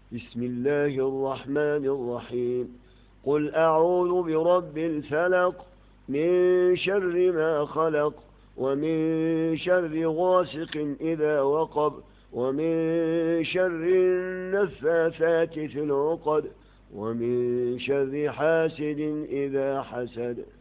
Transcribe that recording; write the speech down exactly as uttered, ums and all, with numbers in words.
بسم الله الرحمن الرحيم. قل أعوذ برب الفلق، من شر ما خلق، ومن شر غاسق إذا وقب، ومن شر النفاثات في العقد، ومن شر حاسد إذا حسد.